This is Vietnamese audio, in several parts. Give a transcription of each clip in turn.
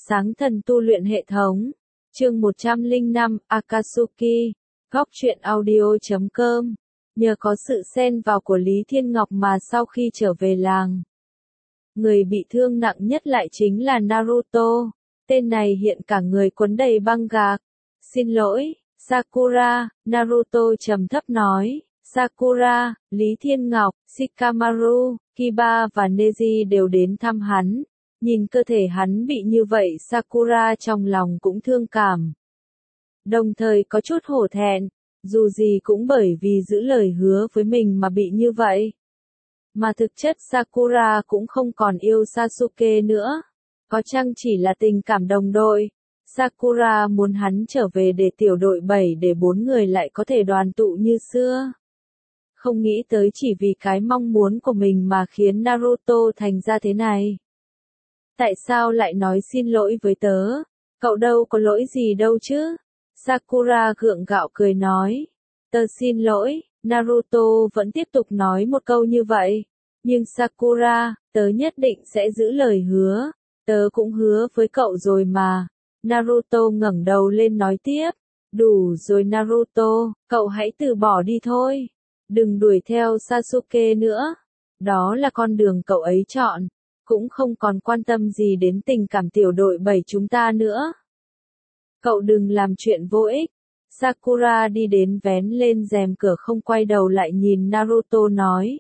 Sáng thần tu luyện hệ thống. Chương 105, Akatsuki. Góc truyện audio.com. Nhờ có sự xen vào của Lý Thiên Ngọc mà sau khi trở về làng, người bị thương nặng nhất lại chính là Naruto. Tên này hiện cả người quấn đầy băng gạc. Xin lỗi, Sakura, Naruto trầm thấp nói. Sakura, Lý Thiên Ngọc, Shikamaru, Kiba và Neji đều đến thăm hắn. Nhìn cơ thể hắn bị như vậy, Sakura trong lòng cũng thương cảm. Đồng thời có chút hổ thẹn, dù gì cũng bởi vì giữ lời hứa với mình mà bị như vậy. Mà thực chất Sakura cũng không còn yêu Sasuke nữa. Có chăng chỉ là tình cảm đồng đội. Sakura muốn hắn trở về để tiểu đội 7 để 4 người lại có thể đoàn tụ như xưa. Không nghĩ tới chỉ vì cái mong muốn của mình mà khiến Naruto thành ra thế này. Tại sao lại nói xin lỗi với tớ? Cậu đâu có lỗi gì đâu chứ? Sakura gượng gạo cười nói. Tớ xin lỗi. Naruto vẫn tiếp tục nói một câu như vậy. Nhưng Sakura, tớ nhất định sẽ giữ lời hứa. Tớ cũng hứa với cậu rồi mà. Naruto ngẩng đầu lên nói tiếp. Đủ rồi Naruto, cậu hãy từ bỏ đi thôi. Đừng đuổi theo Sasuke nữa. Đó là con đường cậu ấy chọn. Cũng không còn quan tâm gì đến tình cảm tiểu đội 7 chúng ta nữa. Cậu đừng làm chuyện vô ích. Sakura đi đến vén lên rèm cửa không quay đầu lại nhìn Naruto nói.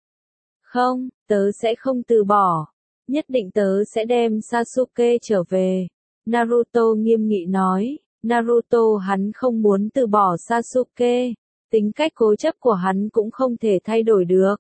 Không, tớ sẽ không từ bỏ. Nhất định tớ sẽ đem Sasuke trở về. Naruto nghiêm nghị nói. Naruto hắn không muốn từ bỏ Sasuke. Tính cách cố chấp của hắn cũng không thể thay đổi được.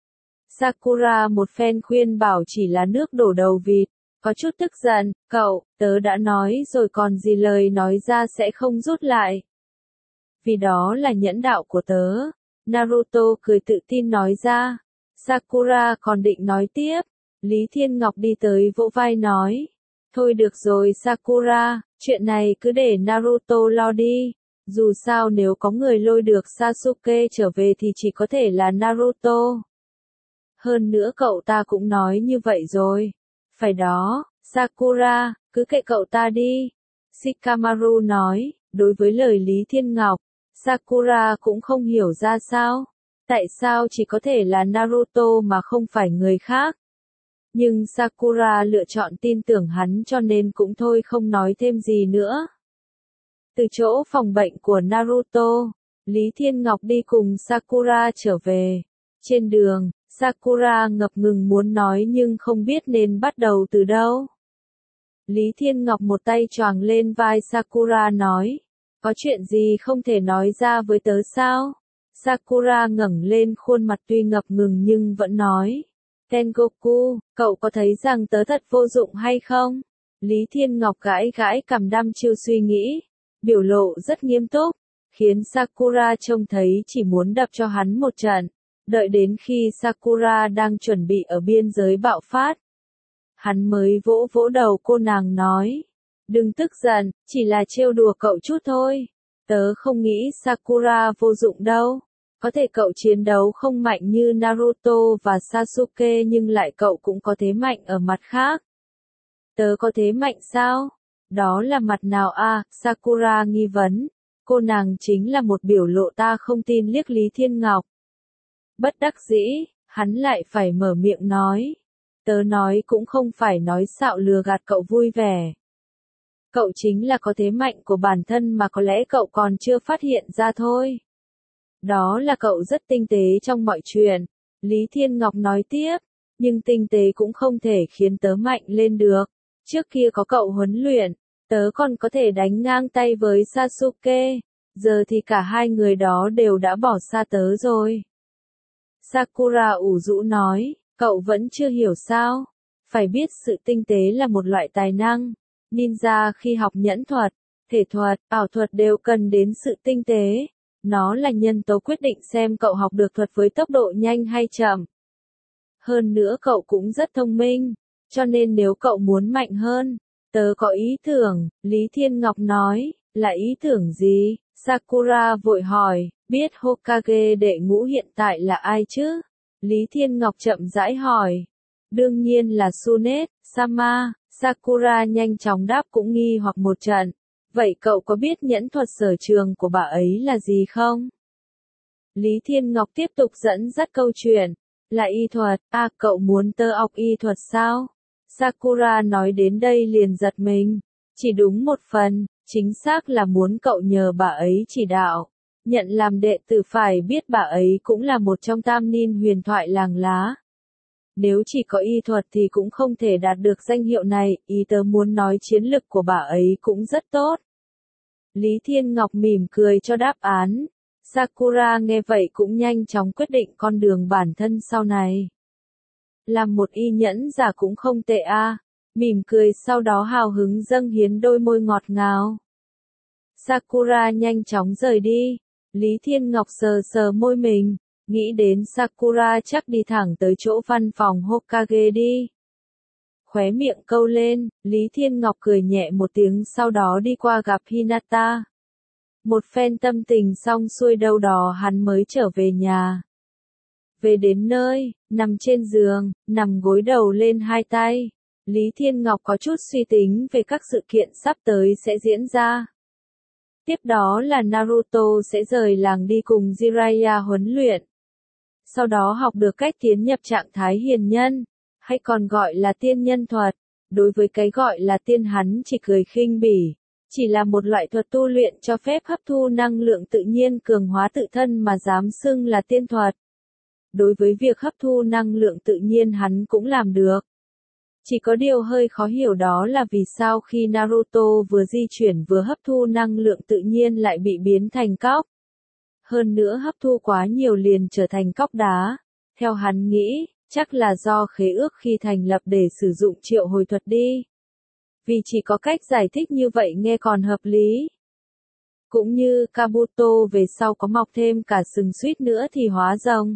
Sakura một phen khuyên bảo chỉ là nước đổ đầu vịt, có chút tức giận, cậu, tớ đã nói rồi còn gì lời nói ra sẽ không rút lại. Vì đó là nhẫn đạo của tớ. Naruto cười tự tin nói ra. Sakura còn định nói tiếp. Lý Thiên Ngọc đi tới vỗ vai nói. Thôi được rồi Sakura, chuyện này cứ để Naruto lo đi. Dù sao nếu có người lôi được Sasuke trở về thì chỉ có thể là Naruto. Hơn nữa cậu ta cũng nói như vậy rồi. Phải đó, Sakura, cứ kệ cậu ta đi. Shikamaru nói, đối với lời Lý Thiên Ngọc, Sakura cũng không hiểu ra sao. Tại sao chỉ có thể là Naruto mà không phải người khác. Nhưng Sakura lựa chọn tin tưởng hắn cho nên cũng thôi không nói thêm gì nữa. Từ chỗ phòng bệnh của Naruto, Lý Thiên Ngọc đi cùng Sakura trở về. Trên đường, Sakura ngập ngừng muốn nói nhưng không biết nên bắt đầu từ đâu. Lý Thiên Ngọc một tay choàng lên vai Sakura nói. Có chuyện gì không thể nói ra với tớ sao? Sakura ngẩng lên khuôn mặt tuy ngập ngừng nhưng vẫn nói. Tengoku, cậu có thấy rằng tớ thật vô dụng hay không? Lý Thiên Ngọc gãi gãi cằm đăm chiêu suy nghĩ. Biểu lộ rất nghiêm túc, khiến Sakura trông thấy chỉ muốn đập cho hắn một trận. Đợi đến khi Sakura đang chuẩn bị ở biên giới bạo phát, hắn mới vỗ vỗ đầu cô nàng nói. Đừng tức giận, chỉ là trêu đùa cậu chút thôi. Tớ không nghĩ Sakura vô dụng đâu. Có thể cậu chiến đấu không mạnh như Naruto và Sasuke nhưng lại cậu cũng có thế mạnh ở mặt khác. Tớ có thế mạnh sao? Đó là mặt nào à? Sakura nghi vấn. Cô nàng chính là một biểu lộ ta không tin liếc Lý Thiên Ngọc. Bất đắc dĩ, hắn lại phải mở miệng nói. Tớ nói cũng không phải nói xạo lừa gạt cậu vui vẻ. Cậu chính là có thế mạnh của bản thân mà có lẽ cậu còn chưa phát hiện ra thôi. Đó là cậu rất tinh tế trong mọi chuyện. Lý Thiên Ngọc nói tiếp. Nhưng tinh tế cũng không thể khiến tớ mạnh lên được. Trước kia có cậu huấn luyện, tớ còn có thể đánh ngang tay với Sasuke. Giờ thì cả hai người đó đều đã bỏ xa tớ rồi. Sakura ủ rũ nói, cậu vẫn chưa hiểu sao? Phải biết sự tinh tế là một loại tài năng. Ninja khi học nhẫn thuật, thể thuật, ảo thuật đều cần đến sự tinh tế. Nó là nhân tố quyết định xem cậu học được thuật với tốc độ nhanh hay chậm. Hơn nữa cậu cũng rất thông minh, cho nên nếu cậu muốn mạnh hơn, tớ có ý tưởng, Lý Thiên Ngọc nói, là ý tưởng gì? Sakura vội hỏi, biết Hokage đệ ngũ hiện tại là ai chứ? Lý Thiên Ngọc chậm rãi hỏi. Đương nhiên là Tsunade, Sama. Sakura nhanh chóng đáp cũng nghi hoặc một trận. Vậy cậu có biết nhẫn thuật sở trường của bà ấy là gì không? Lý Thiên Ngọc tiếp tục dẫn dắt câu chuyện. Là y thuật, cậu muốn tơ ọc y thuật sao? Sakura nói đến đây liền giật mình. Chỉ đúng một phần, chính xác là muốn cậu nhờ bà ấy chỉ đạo. Nhận làm đệ tử phải biết bà ấy cũng là một trong tam niên huyền thoại làng lá. Nếu chỉ có y thuật thì cũng không thể đạt được danh hiệu này, ý tớ muốn nói chiến lực của bà ấy cũng rất tốt. Lý Thiên Ngọc mỉm cười cho đáp án. Sakura nghe vậy cũng nhanh chóng quyết định con đường bản thân sau này. Làm một y nhẫn giả cũng không tệ mỉm cười sau đó hào hứng dâng hiến đôi môi ngọt ngào. Sakura nhanh chóng rời đi. Lý Thiên Ngọc sờ sờ môi mình, nghĩ đến Sakura chắc đi thẳng tới chỗ văn phòng Hokage đi. Khóe miệng câu lên, Lý Thiên Ngọc cười nhẹ một tiếng sau đó đi qua gặp Hinata. Một phen tâm tình xong xuôi đâu đó hắn mới trở về nhà. Về đến nơi, nằm trên giường, nằm gối đầu lên hai tay. Lý Thiên Ngọc có chút suy tính về các sự kiện sắp tới sẽ diễn ra. Tiếp đó là Naruto sẽ rời làng đi cùng Jiraiya huấn luyện. Sau đó học được cách tiến nhập trạng thái hiền nhân, hay còn gọi là tiên nhân thuật. Đối với cái gọi là tiên hắn chỉ cười khinh bỉ. Chỉ là một loại thuật tu luyện cho phép hấp thu năng lượng tự nhiên cường hóa tự thân mà dám xưng là tiên thuật. Đối với việc hấp thu năng lượng tự nhiên hắn cũng làm được. Chỉ có điều hơi khó hiểu đó là vì sao khi Naruto vừa di chuyển vừa hấp thu năng lượng tự nhiên lại bị biến thành cóc. Hơn nữa hấp thu quá nhiều liền trở thành cóc đá. Theo hắn nghĩ, chắc là do khế ước khi thành lập để sử dụng triệu hồi thuật đi. Vì chỉ có cách giải thích như vậy nghe còn hợp lý. Cũng như Kabuto về sau có mọc thêm cả sừng suýt nữa thì hóa rồng.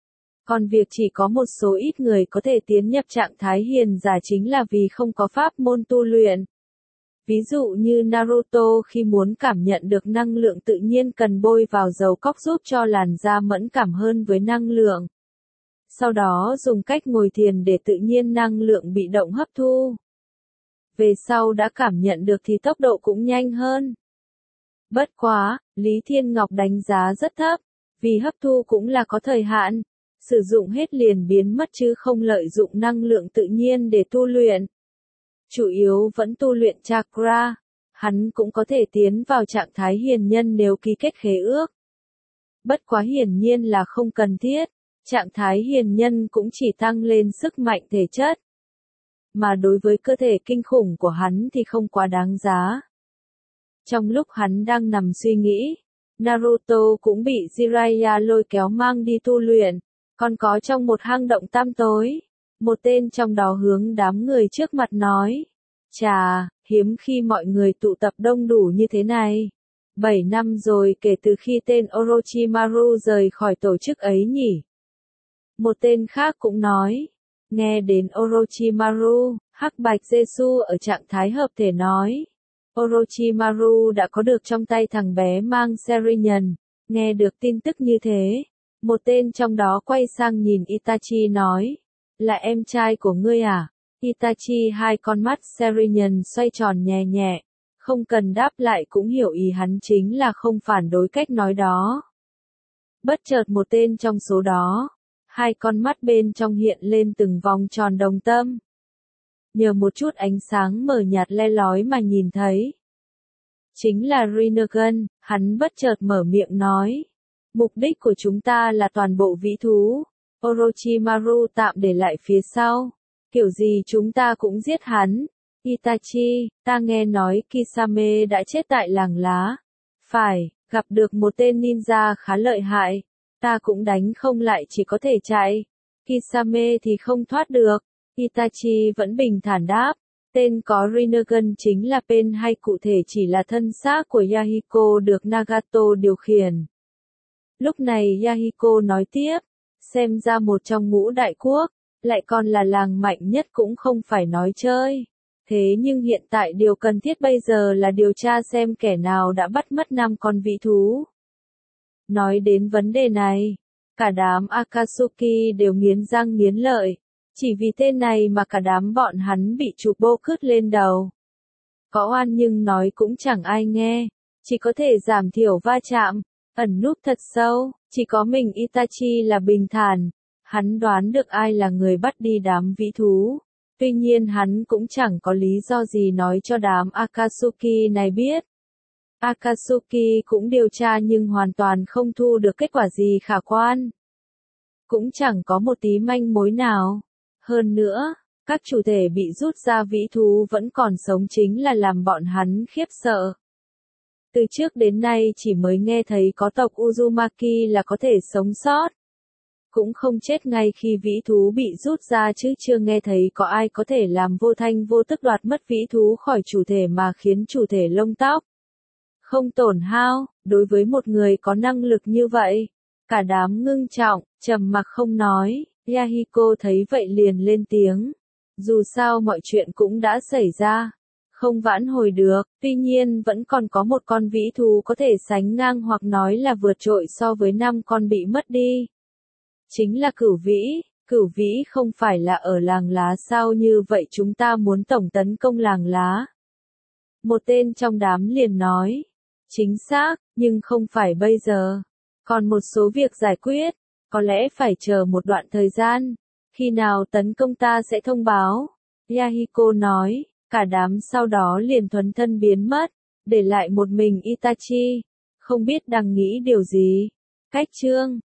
Còn việc chỉ có một số ít người có thể tiến nhập trạng thái hiền giả chính là vì không có pháp môn tu luyện. Ví dụ như Naruto khi muốn cảm nhận được năng lượng tự nhiên cần bôi vào dầu cóc giúp cho làn da mẫn cảm hơn với năng lượng. Sau đó dùng cách ngồi thiền để tự nhiên năng lượng bị động hấp thu. Về sau đã cảm nhận được thì tốc độ cũng nhanh hơn. Bất quá, Lý Thiên Ngọc đánh giá rất thấp, vì hấp thu cũng là có thời hạn. Sử dụng hết liền biến mất chứ không lợi dụng năng lượng tự nhiên để tu luyện. Chủ yếu vẫn tu luyện chakra, hắn cũng có thể tiến vào trạng thái hiền nhân nếu ký kết khế ước. Bất quá hiển nhiên là không cần thiết, trạng thái hiền nhân cũng chỉ tăng lên sức mạnh thể chất. Mà đối với cơ thể kinh khủng của hắn thì không quá đáng giá. Trong lúc hắn đang nằm suy nghĩ, Naruto cũng bị Jiraiya lôi kéo mang đi tu luyện. Còn có trong một hang động tăm tối, một tên trong đó hướng đám người trước mặt nói. Chà, hiếm khi mọi người tụ tập đông đủ như thế này. 7 năm rồi kể từ khi tên Orochimaru rời khỏi tổ chức ấy nhỉ. Một tên khác cũng nói. Nghe đến Orochimaru, Hắc Bạch Jesu ở trạng thái hợp thể nói. Orochimaru đã có được trong tay thằng bé mang Serinyun. Nghe được tin tức như thế. Một tên trong đó quay sang nhìn Itachi nói. Là em trai của ngươi à? Itachi hai con mắt Serinyun xoay tròn nhẹ nhẹ. Không cần đáp lại cũng hiểu ý hắn chính là không phản đối cách nói đó. Bất chợt một tên trong số đó. Hai con mắt bên trong hiện lên từng vòng tròn đồng tâm. Nhờ một chút ánh sáng mờ nhạt le lói mà nhìn thấy. Chính là Rinnegan, hắn bất chợt mở miệng nói. Mục đích của chúng ta là toàn bộ vĩ thú. Orochimaru tạm để lại phía sau. Kiểu gì chúng ta cũng giết hắn. Itachi, ta nghe nói Kisame đã chết tại làng lá. Phải, gặp được một tên ninja khá lợi hại. Ta cũng đánh không lại chỉ có thể chạy. Kisame thì không thoát được. Itachi vẫn bình thản đáp. Tên có Rinnegan chính là Pen hay cụ thể chỉ là thân xác của Yahiko được Nagato điều khiển. Lúc này Yahiko nói tiếp, xem ra một trong ngũ đại quốc, lại còn là làng mạnh nhất cũng không phải nói chơi. Thế nhưng hiện tại điều cần thiết bây giờ là điều tra xem kẻ nào đã bắt mất 5 con vĩ thú. Nói đến vấn đề này, cả đám Akatsuki đều nghiến răng nghiến lợi. Chỉ vì tên này mà cả đám bọn hắn bị chụp bô cứt lên đầu. Có oan nhưng nói cũng chẳng ai nghe, chỉ có thể giảm thiểu va chạm, ẩn núp thật sâu, chỉ có mình Itachi là bình thản, hắn đoán được ai là người bắt đi đám vĩ thú. Tuy nhiên hắn cũng chẳng có lý do gì nói cho đám Akatsuki này biết. Akatsuki cũng điều tra nhưng hoàn toàn không thu được kết quả gì khả quan. Cũng chẳng có một tí manh mối nào. Hơn nữa, các chủ thể bị rút ra vĩ thú vẫn còn sống chính là làm bọn hắn khiếp sợ. Từ trước đến nay chỉ mới nghe thấy có tộc Uzumaki là có thể sống sót. Cũng không chết ngay khi vĩ thú bị rút ra chứ chưa nghe thấy có ai có thể làm vô thanh vô tức đoạt mất vĩ thú khỏi chủ thể mà khiến chủ thể lông tóc không tổn hao. Đối với một người có năng lực như vậy, cả đám ngưng trọng, trầm mặc không nói. Yahiko thấy vậy liền lên tiếng. Dù sao mọi chuyện cũng đã xảy ra, không vãn hồi được, tuy nhiên vẫn còn có một con vĩ thú có thể sánh ngang hoặc nói là vượt trội so với 5 con bị mất đi. Chính là Cửu Vĩ. Cửu Vĩ không phải là ở làng lá sao, như vậy chúng ta muốn tổng tấn công làng lá. Một tên trong đám liền nói. Chính xác, nhưng không phải bây giờ. Còn một số việc giải quyết, có lẽ phải chờ một đoạn thời gian. Khi nào tấn công ta sẽ thông báo. Yahiko nói, cả đám sau đó liền thuần thân biến mất, để lại một mình Itachi, không biết đang nghĩ điều gì. Cách chương